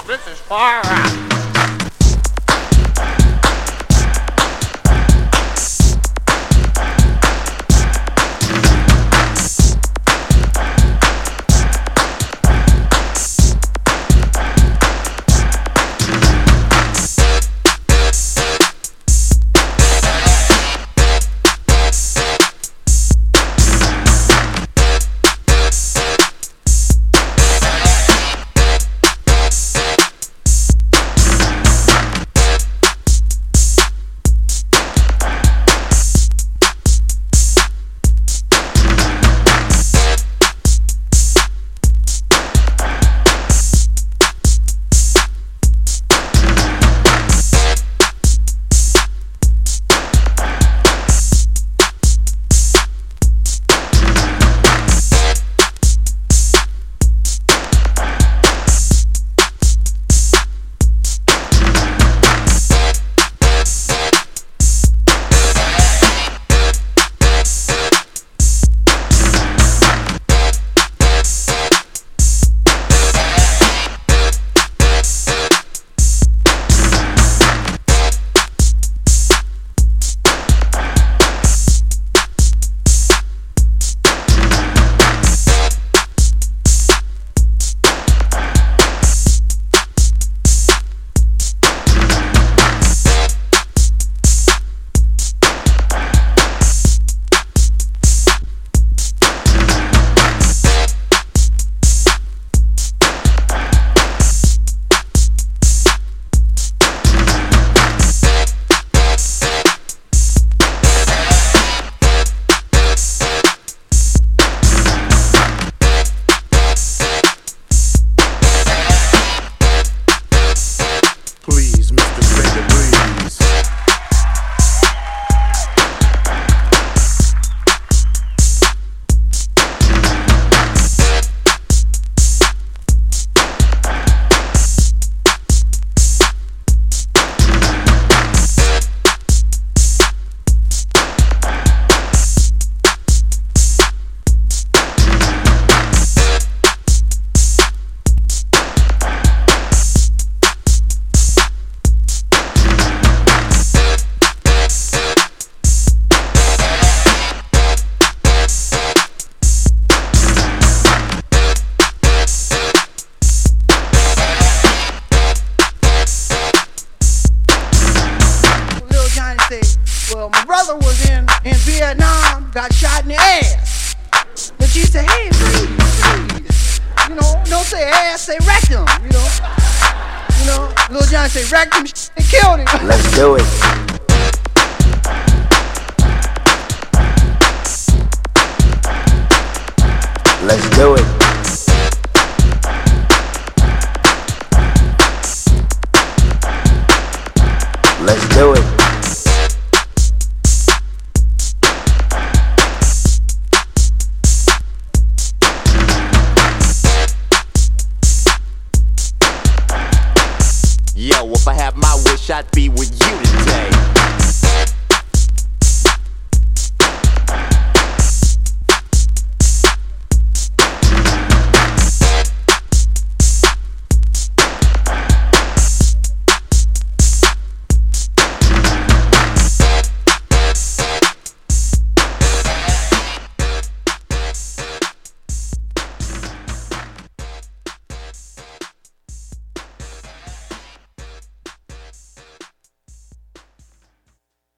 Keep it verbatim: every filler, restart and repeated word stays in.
This is far out. Well, my brother was in, in Vietnam, got shot in the ass. But she said, hey, please, please. You know, don't say ass, say rectum, you know. You know, Lil Johnny say rectum and killed him. Let's do it. Let's do it. Let's do it. Yo, if I had my wish, I'd be with you today.